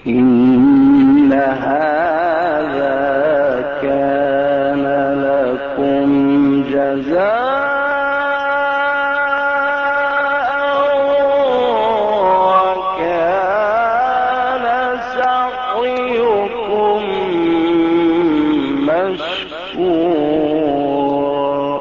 إن هذا كان لكم جزاء وكان سعيكم مشكورا.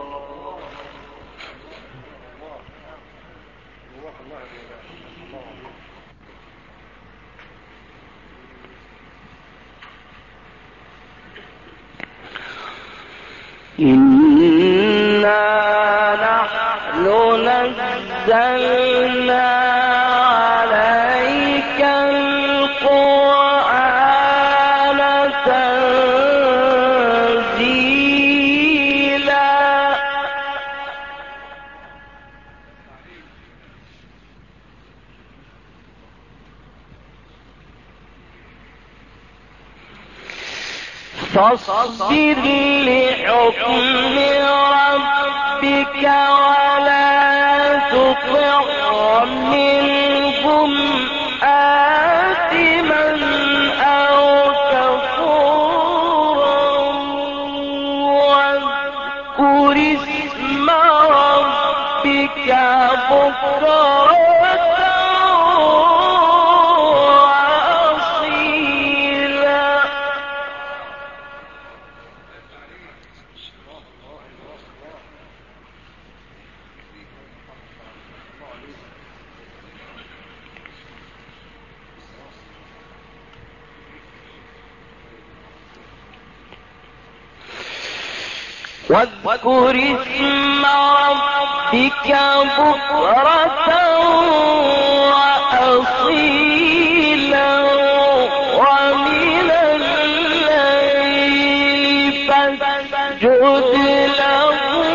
إنا نحن نزلنا عليك القرآن تنزيلا. فاصبر لحكم ربك ولا تطع منهم آثما أو كفورا واذكر اسم ربك بكرة واذكر اسم ربك بكرة وأصيلا ومن الليل فاسجد له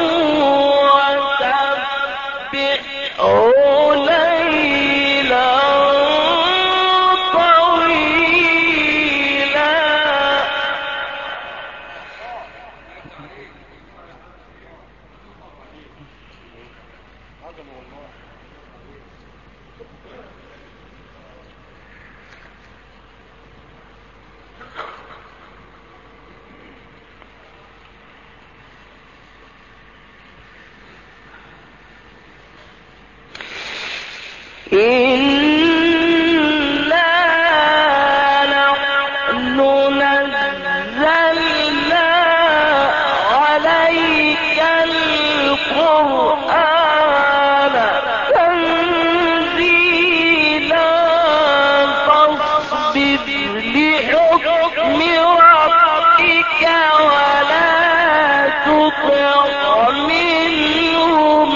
وسبحه ليلا طويلا. إنا نحن نزلنا عليك القرآن تنزيلا. فاصبر لحكم ربك ولا تطع منهم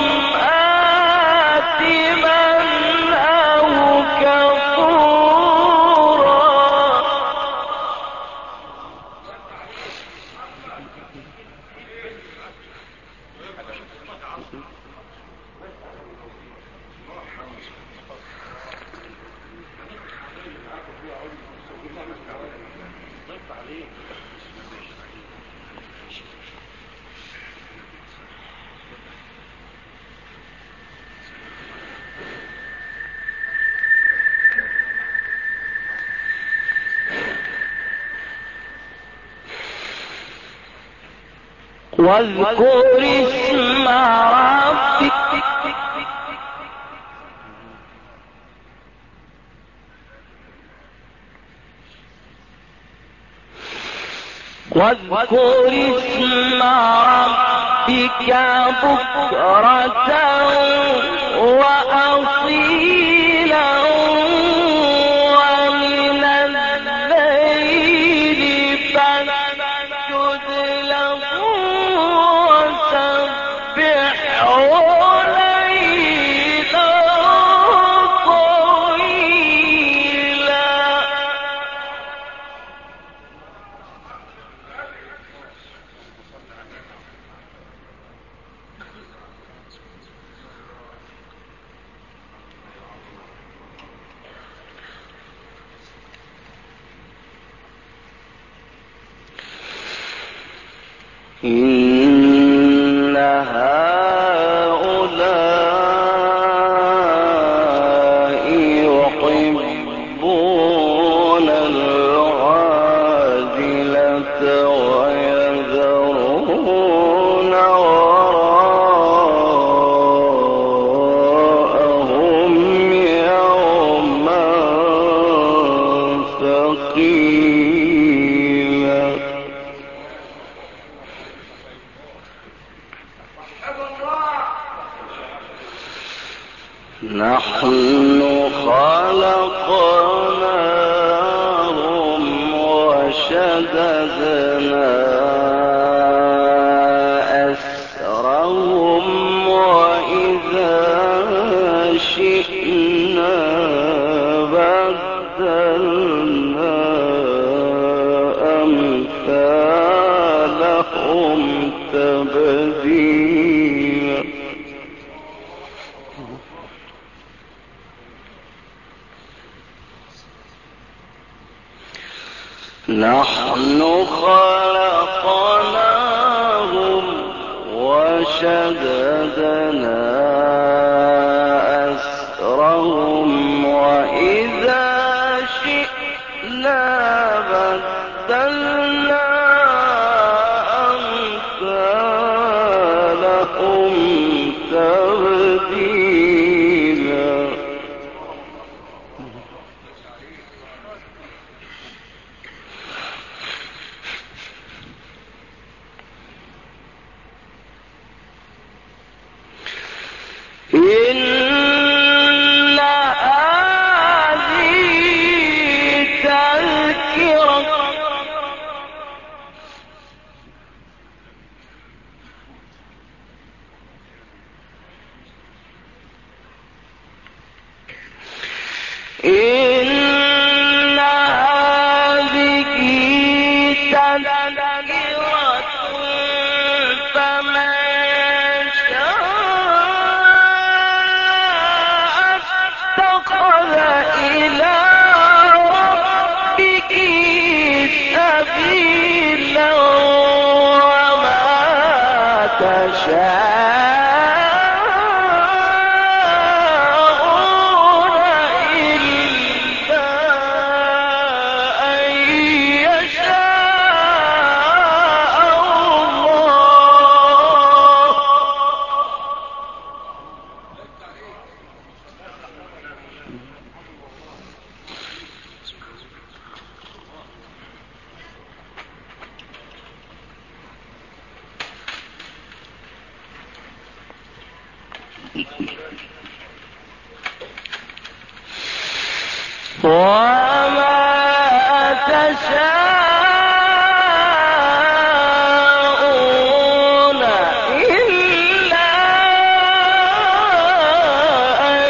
آثما أو كفورا. واذكر اسم ربك بكرة وأصيلا ومن الليل فاسجد له وسبحه ليلا طويلا. إن هؤلاء يحبون شددنا أسرهم وإذا شئنا بدلنا أمثالهم تبديلا. نحن خلقناهم وشددنا أسرهم وإذا شئنا بدلنا أمثالهم تبديلا. إن هذه تذكرة فمن اتخذ إلى ربه سبيلا وما تشاءون إلا أن يشاء الله. وما تشاءون إلا أن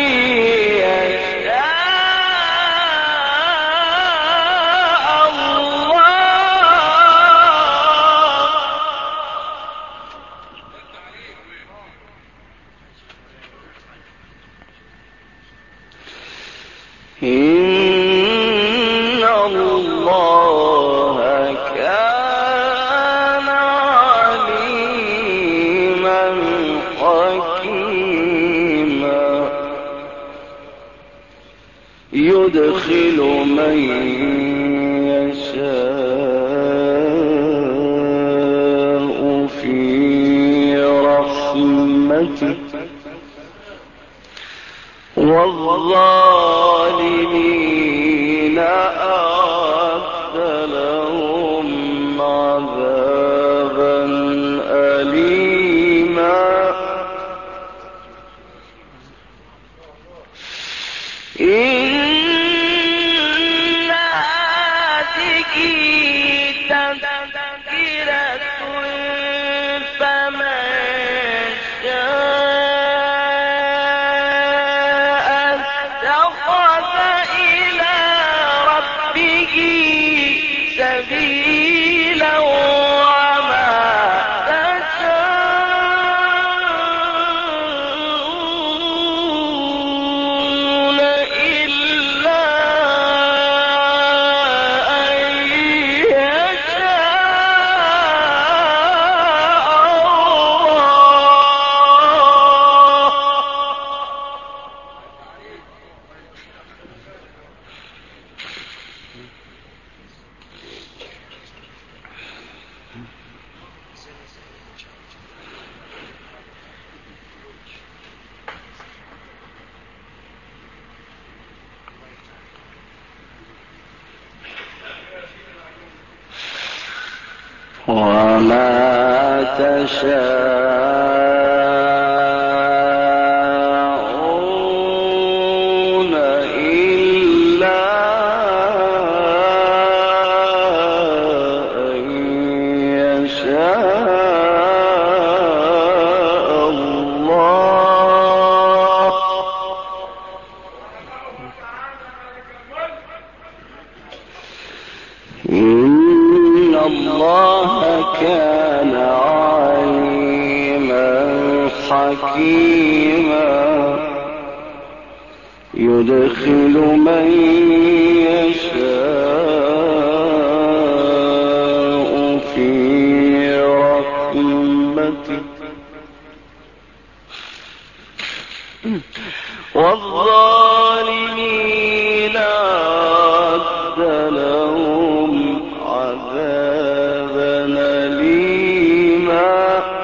يشاء الله. إن الله كان عليما حكيما يدخل من يشاء في رحمته والظالمين أعد لهم عذابا أليما. إن هذه تذكرة فمن سبيلا وما تشاءون إلا أن وما تشاءون إلا الله كان عليما حكيما يدخل من يشاء في رحمته والظالمين أعد لهم عذابا أليما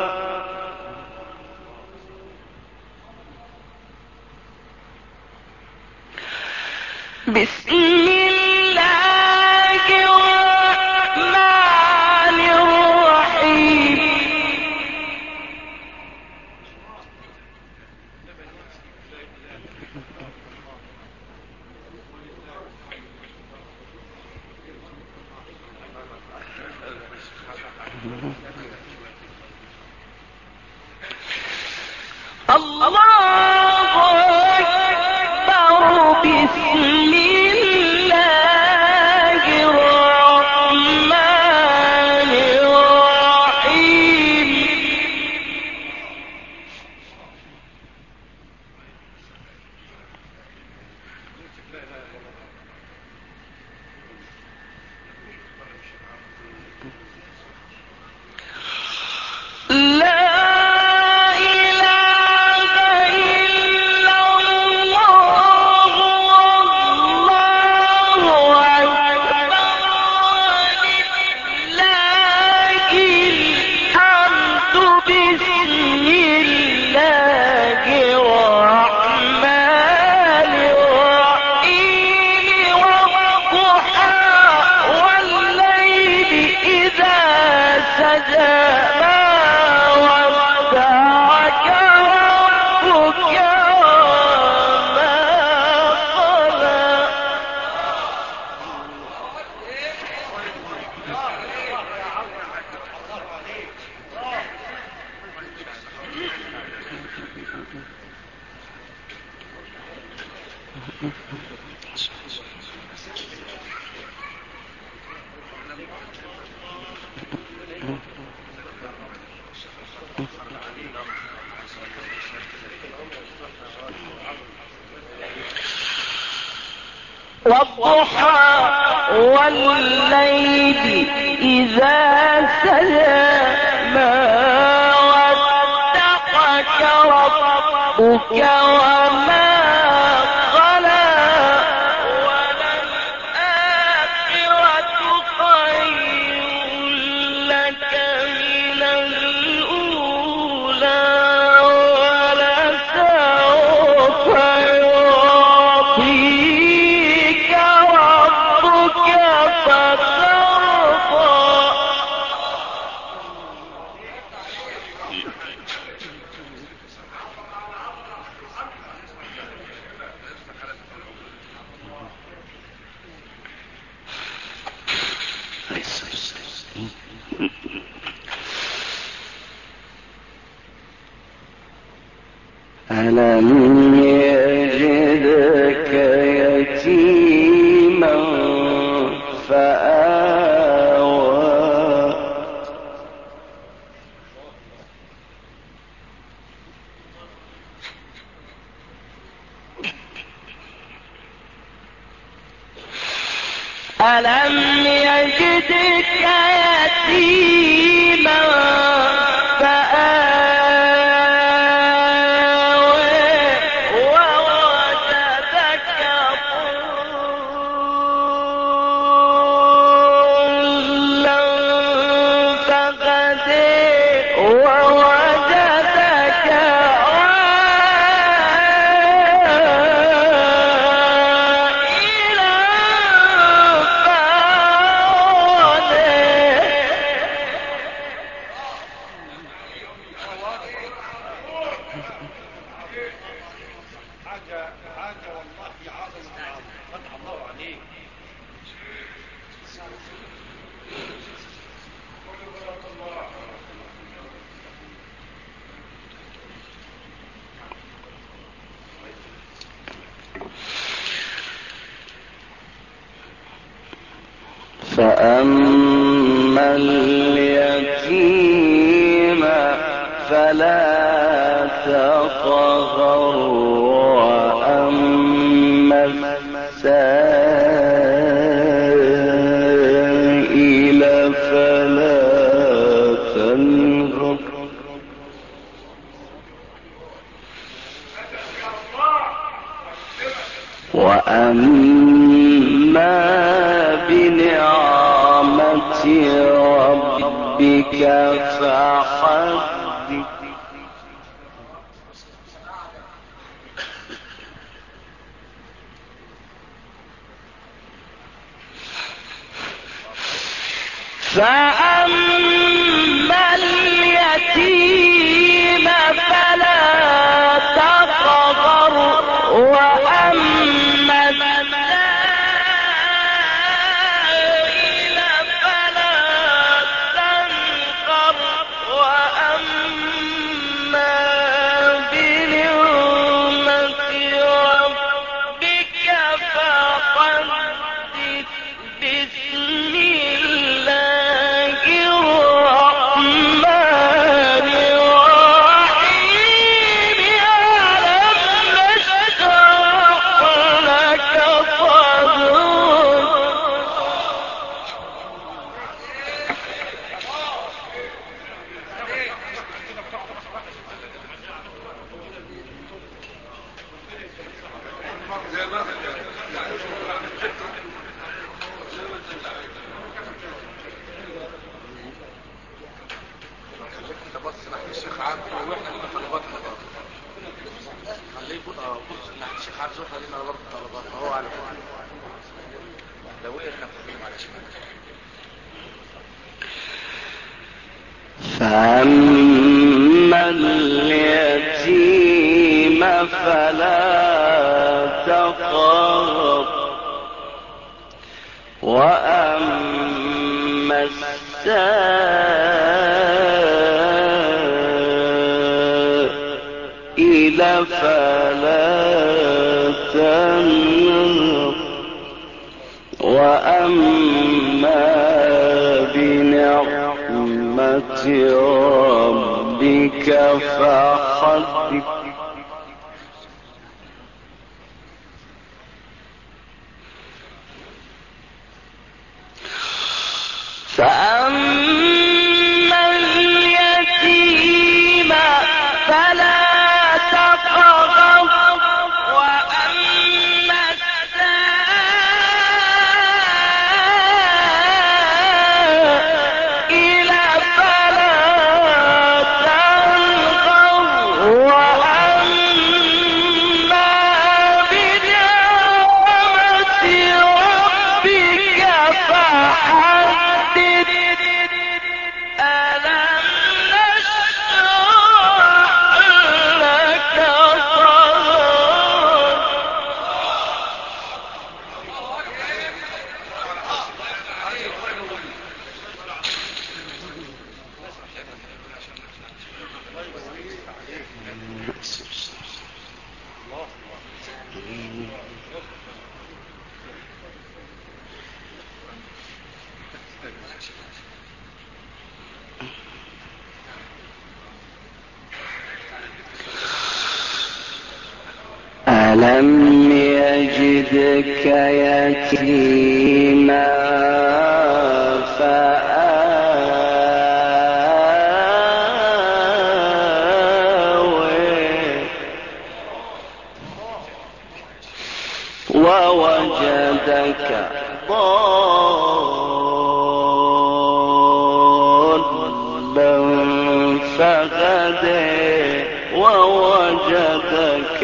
بسم الله الرحمن الرحيم الله أكبر بسم الله الرحمن الرحيم والضحى والليل إذا سجى ما ودعك ربك وما قلى وللآخرة خير لك من الأولى ولسوف يعطيك ربك فترضى ألم يجدك يتيما فآوى ألم يجدك يتيما فآوى ووجدك ضالا فهدى ووجدك عائلا حاجة والله عظمة فتح الله عليك. فأما اليتيم فلا تقهر وأما السائل فلا تنهر وأما بنعمة ربك فحدث فأما اليتيم فلا تقهر وأما السائل فلا تنهر وأما بنعمة ربك فحدث بسم الله الرحمن الرحيم ألم نشرح لك صدرك بص ناحية الشيخ عبد واحنا اللي طلباتنا برضه خليه بص ناحية الشيخ عبد واحنا لينا برضه طلباتنا هو على فوق لو ايه احنا بنتكلم على شمال فأما اليتيم فلا تقهر وأما السائل فلا تنهر وأما بنعمة ربك فحدث فأما اليتيم فلا تقهر وأما السائل فلا تنهر وأما بنعمة ربك فحدث ألم نشرح لك ألم يجدك يتيما فآوى ووجدك ضالا فهدى ووجدك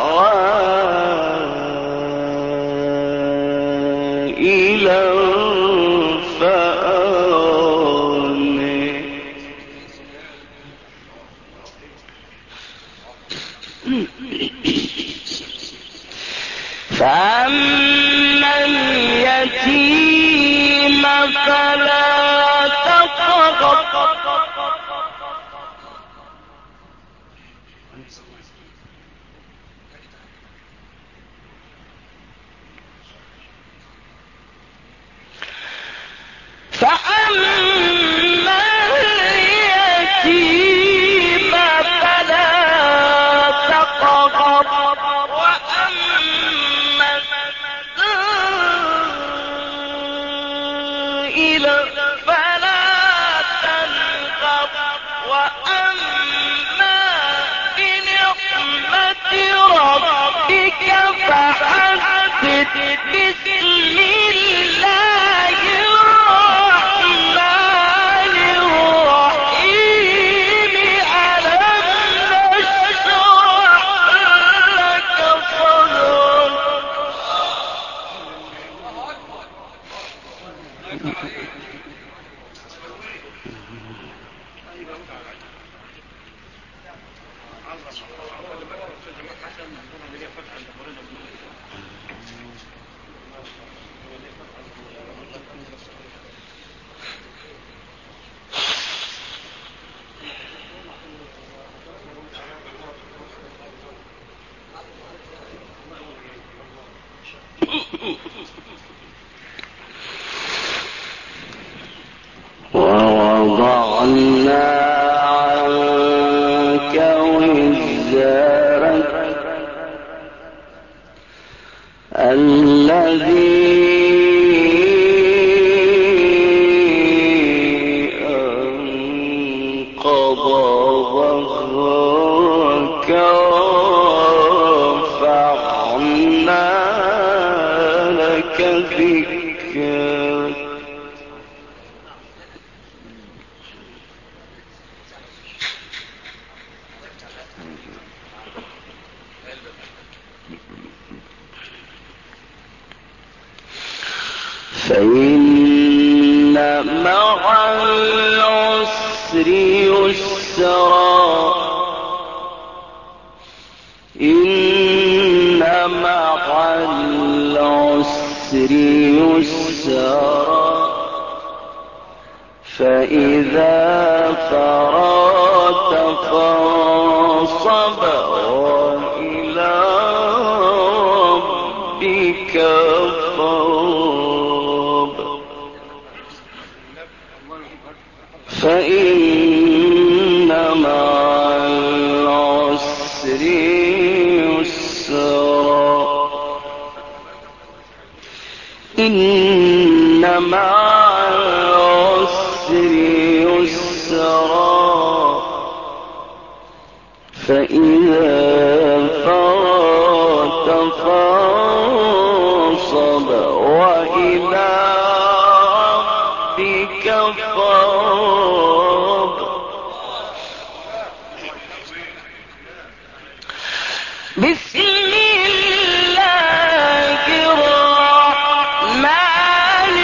عائلا فأغنى فأما اليتيم فلا تقهر فأما ووضعنا عنك وزرك الذي أنقض ظهرك ورفعنا لك ذكرك. فإن مع العسر يسرا إن مع العسر يسرا فإذا فرغت فانصب وإلى ربك فارغب فإن مع العسر يسرا إن مع العسر يسرا فإذا فرغت فانصب وإلى ربك فارغب. بسم الله الرحمن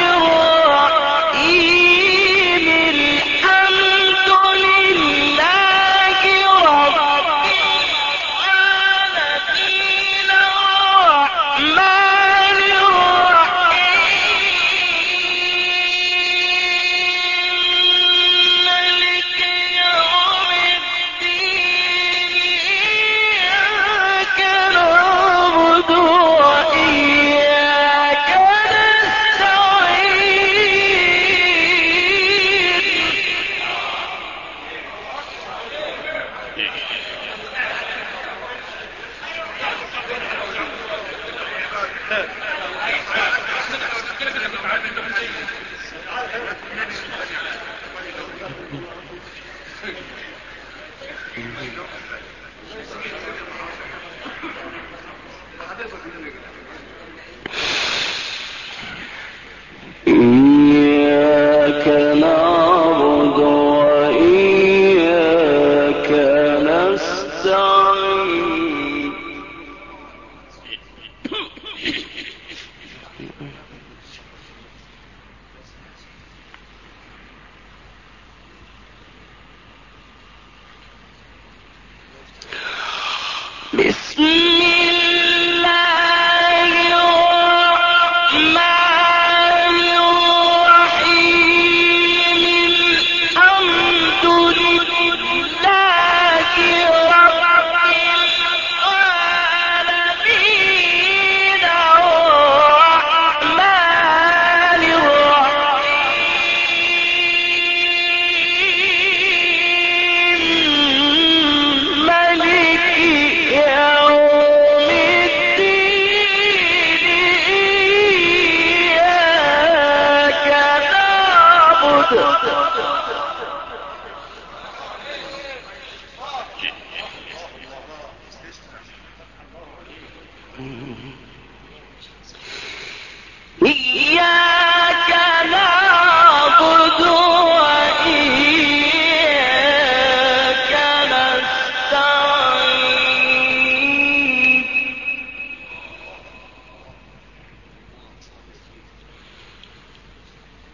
الرحيم الحمد لله رب العالمين الرحمن الرحيم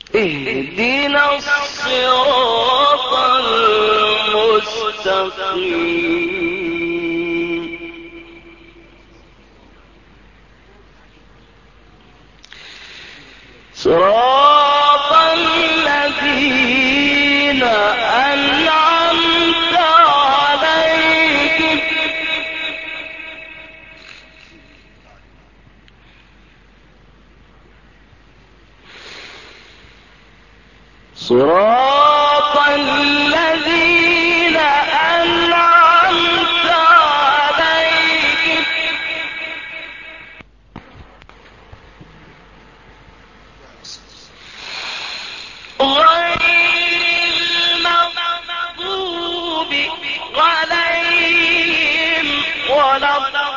اهدنا الصراط المستقيم صراط الذين أنعمت عليهم صراط الذين أنعمت عليهم غير المغضوب عليهم ولا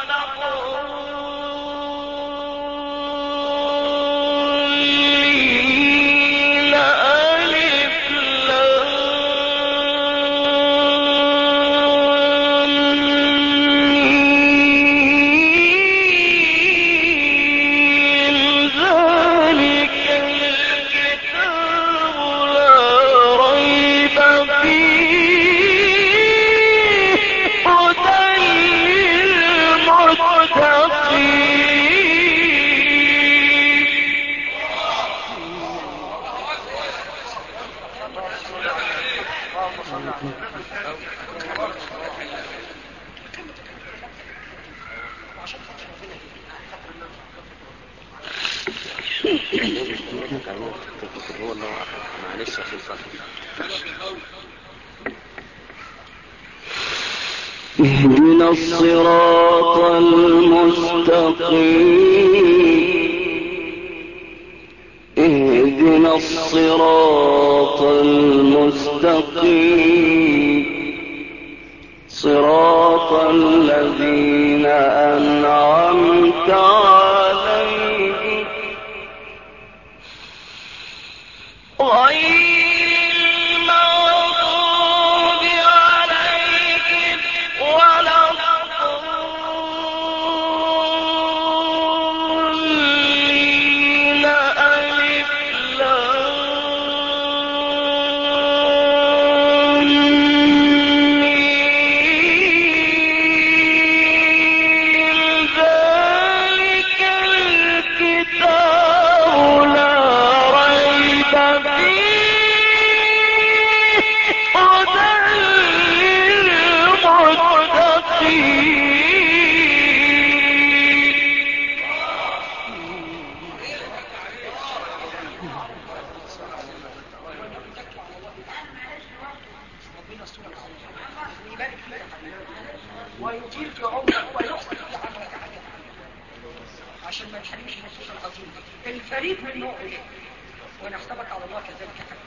الضالين ألف لام ميم ذلك الكتاب لا ريب فيه هدى معلش يا سلطان. اهدنا الصراط المستقيم اهدنا الصراط المستقيم صراط الذين أنعمت عليهم غير المغضوب عليهم ولا الضالين ألف لام ميم ذلك الكتاب لا ريب فيه هدى ويطيل في عمره ويحصل في عمرك عشان ما تحرمش النصوص العظيمة الفريد من نوعه ونحسبك على الله كذلك حقا.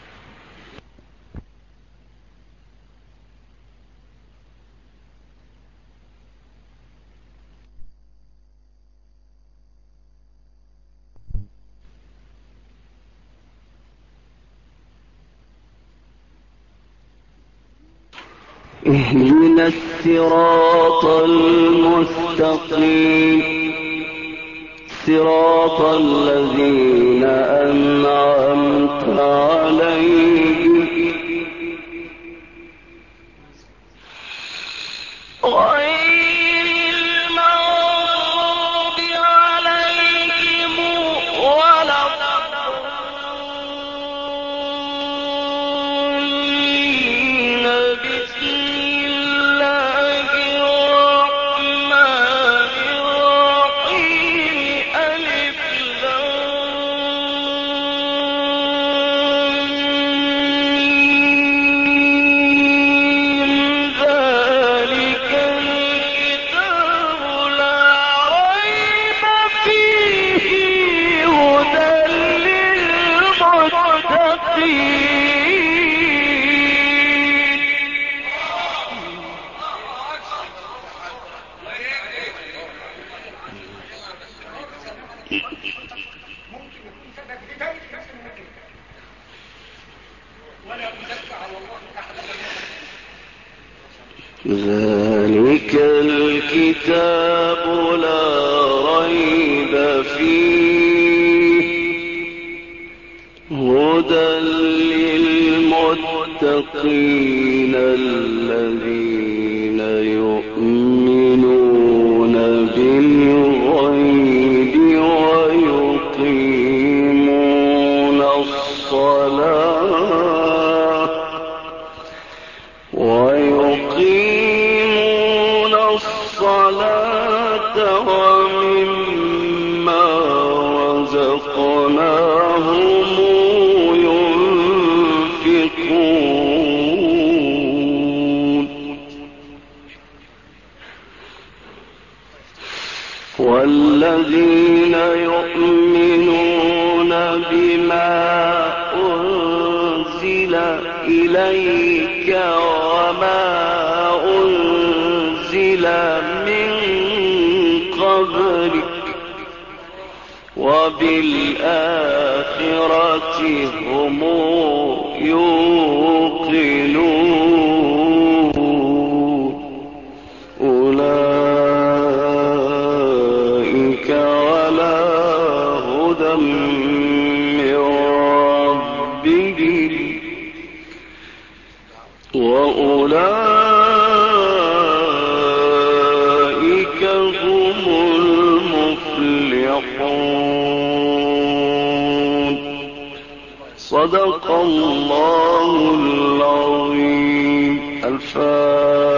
اهدنا الصراط المستقيم صراط الذين أنعمت عليهم غير المغضوب عليهم ولا الضالين بسم الله الرحمن الرحيم ألف لام ميم ذلك الكتاب لا ريب فيه هدى للمتقين ممكن يكون سبب لذلك نفس المكان ولا أزكى على الله أحدا. ذلك الكتاب لا ريب فيه المتقين الذين يؤمنون بالغيب ويقيمون الصلاة ومما رزقناهم ينفقون والذين يؤمنون بما أنزل إليك وما أنزل من قبلك وبالآخرة هم يوقنون أولئك على هدى من ربهم وأولئك هم المفلحون. صدق الله العظيم. الفاتحة.